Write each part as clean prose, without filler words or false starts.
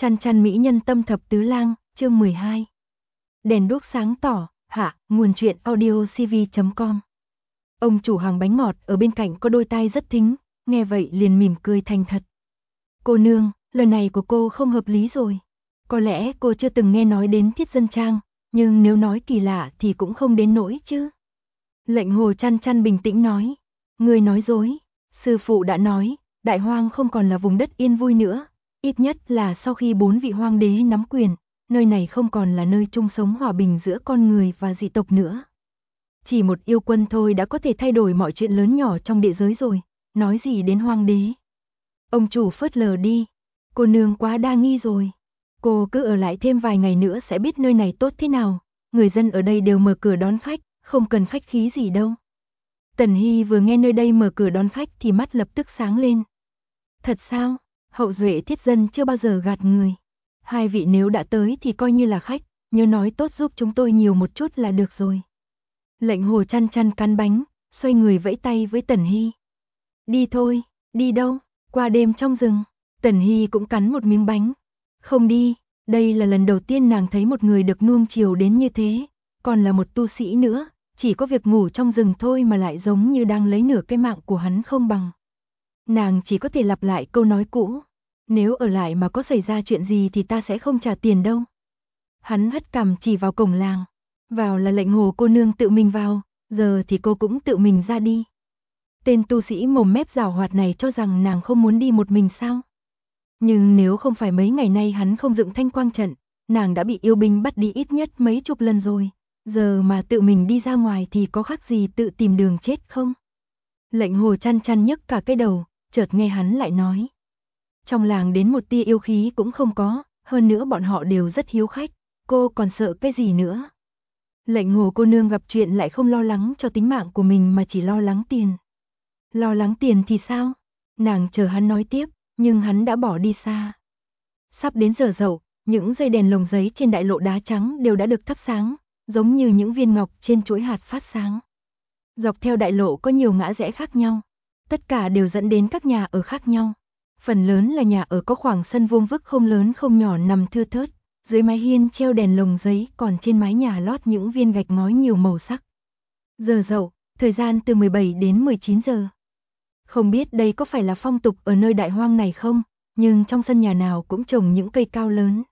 Chăn chăn mỹ nhân tâm thập tứ lang, chương 12. Đèn đuốc sáng tỏ, hạ, nguồn truyện audiocv.com. Ông chủ hàng bánh ngọt ở bên cạnh có đôi tai rất thính, nghe vậy liền mỉm cười thành thật. Cô nương, lời này của cô không hợp lý rồi. Có lẽ cô chưa từng nghe nói đến Thiết Dân Trang, nhưng nếu nói kỳ lạ thì cũng không đến nỗi chứ. Lệnh Hồ Chăn chăn bình tĩnh nói. Người nói dối, sư phụ đã nói, Đại Hoang không còn là vùng đất yên vui nữa. Ít nhất là sau khi 4 vị hoang đế nắm quyền, nơi này không còn là nơi chung sống hòa bình giữa con người và dị tộc nữa. Chỉ một yêu quân thôi đã có thể thay đổi mọi chuyện lớn nhỏ trong địa giới rồi, nói gì đến hoang đế. Ông chủ phớt lờ đi, cô nương quá đa nghi rồi. Cô cứ ở lại thêm vài ngày nữa sẽ biết nơi này tốt thế nào, người dân ở đây đều mở cửa đón khách, không cần khách khí gì đâu. Tần Hy vừa nghe nơi đây mở cửa đón khách thì mắt lập tức sáng lên. Thật sao? Hậu duệ Thiết Dân chưa bao giờ gạt người. Hai vị nếu đã tới thì coi như là khách, nhớ nói tốt giúp chúng tôi nhiều một chút là được rồi. Lệnh Hồ Chăn chăn cắn bánh, xoay người vẫy tay với Tần Hy. Đi thôi, đi đâu? Qua đêm trong rừng. Tần Hy cũng cắn một miếng bánh. Không đi, đây là lần đầu tiên nàng thấy một người được nuông chiều đến như thế, còn là một tu sĩ nữa, chỉ có việc ngủ trong rừng thôi mà lại giống như đang lấy nửa cái mạng của hắn không bằng. Nàng chỉ có thể lặp lại câu nói cũ, nếu ở lại mà có xảy ra chuyện gì thì ta sẽ không trả tiền đâu. Hắn hất cằm chỉ vào cổng làng, vào là Lệnh Hồ cô nương tự mình vào, giờ thì cô cũng tự mình ra đi. Tên tu sĩ mồm mép giảo hoạt này cho rằng nàng không muốn đi một mình sao? Nhưng nếu không phải mấy ngày nay hắn không dựng thanh quang trận, nàng đã bị yêu binh bắt đi ít nhất mấy chục lần rồi, giờ mà tự mình đi ra ngoài thì có khác gì tự tìm đường chết không? Lệnh Hồ Chăn chăn nhấc cả cái đầu, chợt nghe hắn lại nói. Trong làng đến một tia yêu khí cũng không có, hơn nữa bọn họ đều rất hiếu khách, cô còn sợ cái gì nữa? Lệnh Hồ cô nương gặp chuyện lại không lo lắng cho tính mạng của mình mà chỉ lo lắng tiền. Lo lắng tiền thì sao? Nàng chờ hắn nói tiếp, nhưng hắn đã bỏ đi xa. Sắp đến giờ dậu, những dây đèn lồng giấy trên đại lộ đá trắng đều đã được thắp sáng, giống như những viên ngọc trên chuỗi hạt phát sáng. Dọc theo đại lộ có nhiều ngã rẽ khác nhau, tất cả đều dẫn đến các nhà ở khác nhau. Phần lớn là nhà ở có khoảng sân vuông vức không lớn không nhỏ nằm thưa thớt, dưới mái hiên treo đèn lồng giấy, còn trên mái nhà lót những viên gạch ngói nhiều màu sắc. Giờ dậu, thời gian từ 17 đến 19 giờ. Không biết đây có phải là phong tục ở nơi Đại Hoang này không, nhưng trong sân nhà nào cũng trồng những cây cao lớn.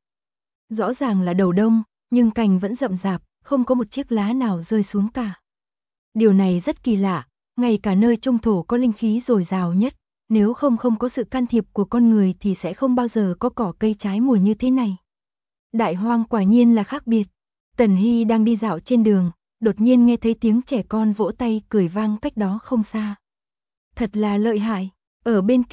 Rõ ràng là đầu đông, nhưng cành vẫn rậm rạp, không có một chiếc lá nào rơi xuống cả. Điều này rất kỳ lạ, ngay cả nơi trung thổ có linh khí dồi dào nhất, nếu không có sự can thiệp của con người thì sẽ không bao giờ có cỏ cây trái mùa như thế này. Đại Hoang quả nhiên là khác biệt. Tần Hy đang đi dạo trên đường, đột nhiên nghe thấy tiếng trẻ con vỗ tay cười vang cách đó không xa. Thật là lợi hại, ở bên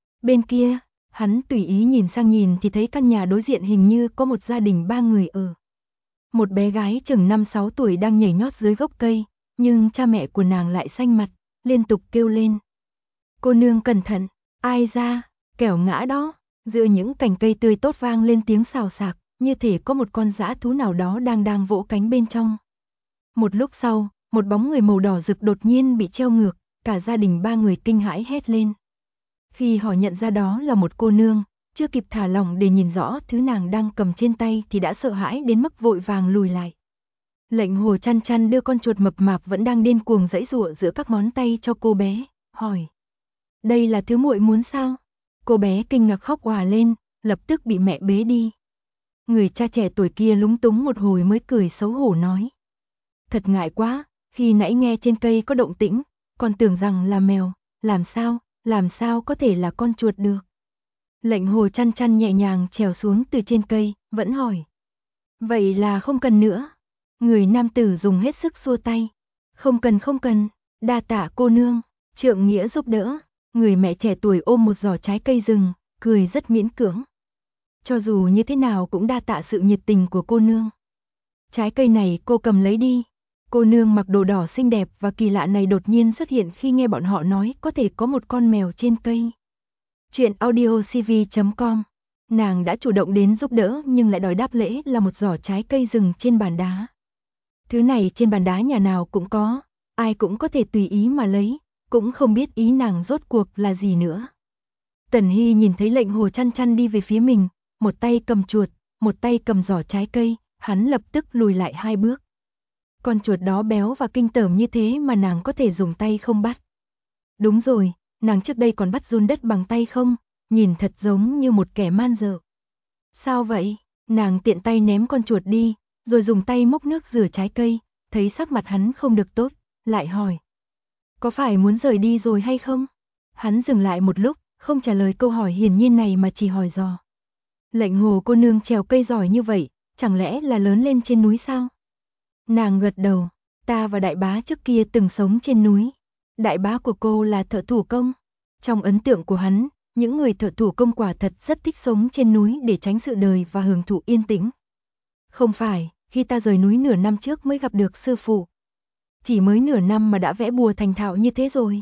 kia, hắn tùy ý nhìn sang nhìn thì thấy căn nhà đối diện hình như có một gia đình 3 người ở. Một bé gái chừng 5-6 tuổi đang nhảy nhót dưới gốc cây, nhưng cha mẹ của nàng lại xanh mặt, liên tục kêu lên. Cô nương cẩn thận, ai ra, kẻo ngã đó. Giữa những cành cây tươi tốt vang lên tiếng xào xạc, như thể có một con dã thú nào đó đang vỗ cánh bên trong. Một lúc sau, một bóng người màu đỏ rực đột nhiên bị treo ngược, cả gia đình 3 người kinh hãi hét lên. Khi họ nhận ra đó là một cô nương, chưa kịp thả lỏng để nhìn rõ thứ nàng đang cầm trên tay thì đã sợ hãi đến mức vội vàng lùi lại. Lệnh Hồ Chăn chăn đưa con chuột mập mạp vẫn đang điên cuồng giãy giụa giữa các ngón tay cho cô bé, hỏi. Đây là thứ muội muốn sao? Cô bé kinh ngạc khóc òa lên, lập tức bị mẹ bế đi. Người cha trẻ tuổi kia lúng túng một hồi mới cười xấu hổ nói. Thật ngại quá, khi nãy nghe trên cây có động tĩnh, còn tưởng rằng là mèo, làm sao có thể là con chuột được. Lệnh Hồ Chăn chăn nhẹ nhàng trèo xuống từ trên cây, vẫn hỏi. Vậy là không cần nữa. Người nam tử dùng hết sức xua tay. Không cần, đa tạ cô nương, trượng nghĩa giúp đỡ. Người mẹ trẻ tuổi ôm một giỏ trái cây rừng, cười rất miễn cưỡng. Cho dù như thế nào cũng đa tạ sự nhiệt tình của cô nương. Trái cây này cô cầm lấy đi. Cô nương mặc đồ đỏ xinh đẹp và kỳ lạ này đột nhiên xuất hiện khi nghe bọn họ nói có thể có một con mèo trên cây. Chuyện audiocv.com. Nàng đã chủ động đến giúp đỡ nhưng lại đòi đáp lễ là một giỏ trái cây rừng trên bàn đá. Thứ này trên bàn đá nhà nào cũng có, ai cũng có thể tùy ý mà lấy, cũng không biết ý nàng rốt cuộc là gì nữa. Tần Hy nhìn thấy Lệnh Hồ Chăn chăn đi về phía mình, một tay cầm chuột, một tay cầm giỏ trái cây, hắn lập tức lùi lại 2 bước. Con chuột đó béo và kinh tởm như thế mà nàng có thể dùng tay không bắt. Đúng rồi, nàng trước đây còn bắt giun đất bằng tay không, nhìn thật giống như một kẻ man dợ. Sao vậy? Nàng tiện tay ném con chuột đi, rồi dùng tay múc nước rửa trái cây, thấy sắc mặt hắn không được tốt, lại hỏi. Có phải muốn rời đi rồi hay không? Hắn dừng lại một lúc, không trả lời câu hỏi hiển nhiên này mà chỉ hỏi dò. Lệnh Hồ cô nương trèo cây giỏi như vậy, chẳng lẽ là lớn lên trên núi sao? Nàng gật đầu, ta và đại bá trước kia từng sống trên núi. Đại bá của cô là thợ thủ công. Trong ấn tượng của hắn, những người thợ thủ công quả thật rất thích sống trên núi để tránh sự đời và hưởng thụ yên tĩnh. Không phải, khi ta rời núi nửa năm trước mới gặp được sư phụ. Chỉ mới nửa năm mà đã vẽ bùa thành thạo như thế rồi.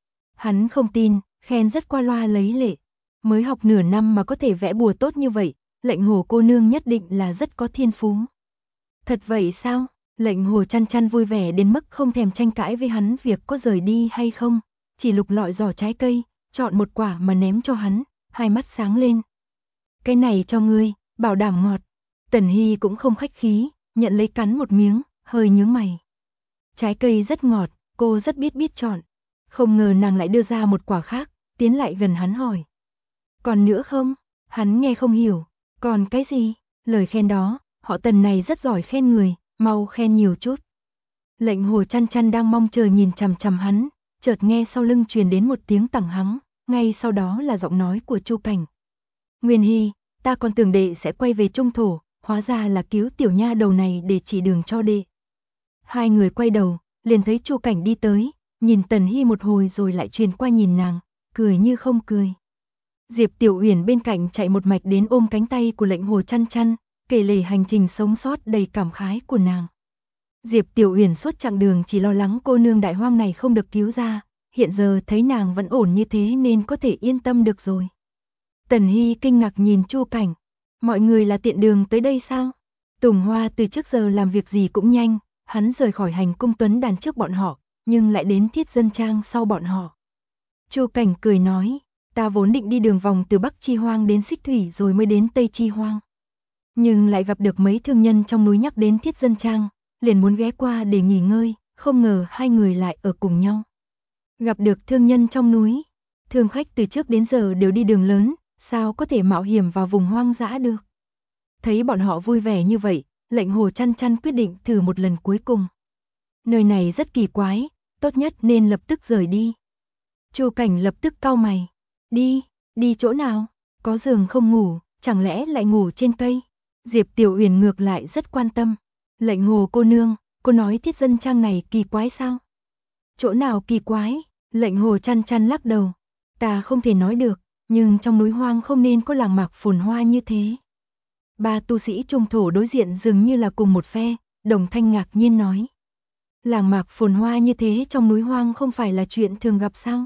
Hắn không tin, khen rất qua loa lấy lệ. Mới học nửa năm mà có thể vẽ bùa tốt như vậy, Lệnh Hồ cô nương nhất định là rất có thiên phú. Thật vậy sao? Lệnh Hồ chăn chăn vui vẻ đến mức không thèm tranh cãi với hắn việc có rời đi hay không, chỉ lục lọi giỏ trái cây, chọn một quả mà ném cho hắn, hai mắt sáng lên. Cái này cho ngươi, bảo đảm ngọt. Tần Hy cũng không khách khí, nhận lấy cắn một miếng, hơi nhướng mày. Trái cây rất ngọt, cô rất biết chọn. Không ngờ nàng lại đưa ra một quả khác, tiến lại gần hắn hỏi. Còn nữa không? Hắn nghe không hiểu. Còn cái gì? Lời khen đó, họ Tần này rất giỏi khen người, mau khen nhiều chút. Lệnh Hồ chăn chăn đang mong chờ nhìn chằm chằm hắn, chợt nghe sau lưng truyền đến một tiếng tằng hắng, ngay sau đó là giọng nói của Chu Cảnh. Nguyên Hy, ta còn tưởng đệ sẽ quay về Trung Thổ, hóa ra là cứu tiểu nha đầu này để chỉ đường cho đệ. Hai người quay đầu, liền thấy Chu Cảnh đi tới, nhìn Tần Hy một hồi rồi lại truyền qua nhìn nàng, cười như không cười. Diệp Tiểu Uyển bên cạnh chạy một mạch đến ôm cánh tay của Lệnh Hồ chăn chăn, kể lể hành trình sống sót đầy cảm khái của nàng. Diệp Tiểu Uyển suốt chặng đường chỉ lo lắng cô nương đại hoang này không được cứu ra, hiện giờ thấy nàng vẫn ổn như thế nên có thể yên tâm được rồi. Tần Hy kinh ngạc nhìn Chu Cảnh, mọi người là tiện đường tới đây sao? Tùng Hoa từ trước giờ làm việc gì cũng nhanh, hắn rời khỏi hành cung tuấn đàn trước bọn họ, nhưng lại đến Thiết Dân Trang sau bọn họ. Chu Cảnh cười nói, ta vốn định đi đường vòng từ Bắc Chi Hoang đến Xích Thủy rồi mới đến Tây Chi Hoang. Nhưng lại gặp được mấy thương nhân trong núi nhắc đến Thiết Dân Trang, liền muốn ghé qua để nghỉ ngơi, không ngờ hai người lại ở cùng nhau. Gặp được thương nhân trong núi, thương khách từ trước đến giờ đều đi đường lớn, sao có thể mạo hiểm vào vùng hoang dã được. Thấy bọn họ vui vẻ như vậy, Lệnh Hồ chăn chăn quyết định thử một lần cuối cùng. Nơi này rất kỳ quái, tốt nhất nên lập tức rời đi. Chu Cảnh lập tức cau mày. Đi chỗ nào? Có giường không ngủ, chẳng lẽ lại ngủ trên cây? Diệp Tiểu Uyển ngược lại rất quan tâm. Lệnh Hồ cô nương, cô nói Thiết Dân Trang này kỳ quái sao? Chỗ nào kỳ quái? Lệnh Hồ chăn chăn lắc đầu. Ta không thể nói được, nhưng trong núi hoang không nên có làng mạc phồn hoa như thế. Ba tu sĩ Trung Thổ đối diện dường như là cùng một phe, Đồng Thanh ngạc nhiên nói. Làng mạc phồn hoa như thế trong núi hoang không phải là chuyện thường gặp sao?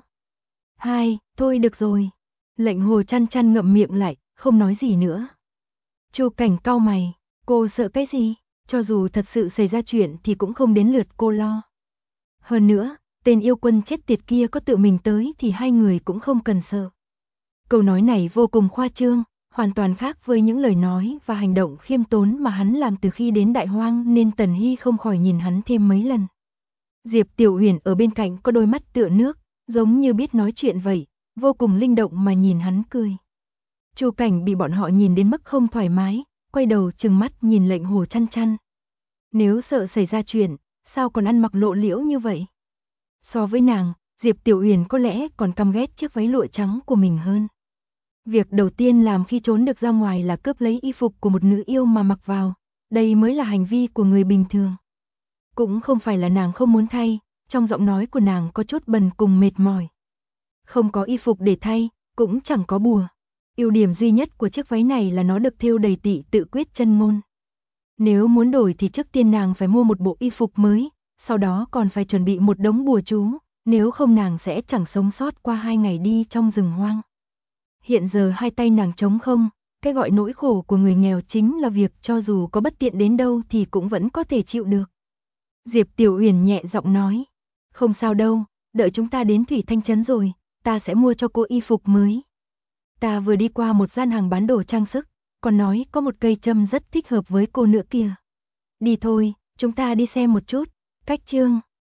Thôi được rồi. Lệnh Hồ chăn chăn ngậm miệng lại, không nói gì nữa. Chu Cảnh cau mày, cô sợ cái gì? Cho dù thật sự xảy ra chuyện thì cũng không đến lượt cô lo. Hơn nữa, tên yêu quân chết tiệt kia có tự mình tới thì hai người cũng không cần sợ. Câu nói này vô cùng khoa trương, hoàn toàn khác với những lời nói và hành động khiêm tốn mà hắn làm từ khi đến Đại Hoang nên Tần Hy không khỏi nhìn hắn thêm mấy lần. Diệp Tiểu Uyển ở bên cạnh có đôi mắt tựa nước, giống như biết nói chuyện vậy, vô cùng linh động mà nhìn hắn cười. Chu Cảnh bị bọn họ nhìn đến mức không thoải mái, quay đầu trừng mắt nhìn Lệnh Hồ chăn chăn. Nếu sợ xảy ra chuyện, sao còn ăn mặc lộ liễu như vậy? So với nàng, Diệp Tiểu Uyển có lẽ còn căm ghét chiếc váy lụa trắng của mình hơn. Việc đầu tiên làm khi trốn được ra ngoài là cướp lấy y phục của một nữ yêu mà mặc vào, đây mới là hành vi của người bình thường. Cũng không phải là nàng không muốn thay, trong giọng nói của nàng có chút bần cùng mệt mỏi. Không có y phục để thay, cũng chẳng có bùa. Ưu điểm duy nhất của chiếc váy này là nó được thêu đầy tị tự quyết chân ngôn. Nếu muốn đổi thì trước tiên nàng phải mua một bộ y phục mới, sau đó còn phải chuẩn bị một đống bùa chú, nếu không nàng sẽ chẳng sống sót qua 2 ngày đi trong rừng hoang. Hiện giờ hai tay nàng trống không, cái gọi nỗi khổ của người nghèo chính là việc cho dù có bất tiện đến đâu thì cũng vẫn có thể chịu được. Diệp Tiểu Uyển nhẹ giọng nói, không sao đâu, đợi chúng ta đến Thủy Thanh Trấn rồi, ta sẽ mua cho cô y phục mới. Ta vừa đi qua một gian hàng bán đồ trang sức, còn nói có một cây châm rất thích hợp với cô nữa kìa. Đi thôi, chúng ta đi xem một chút. Cách chương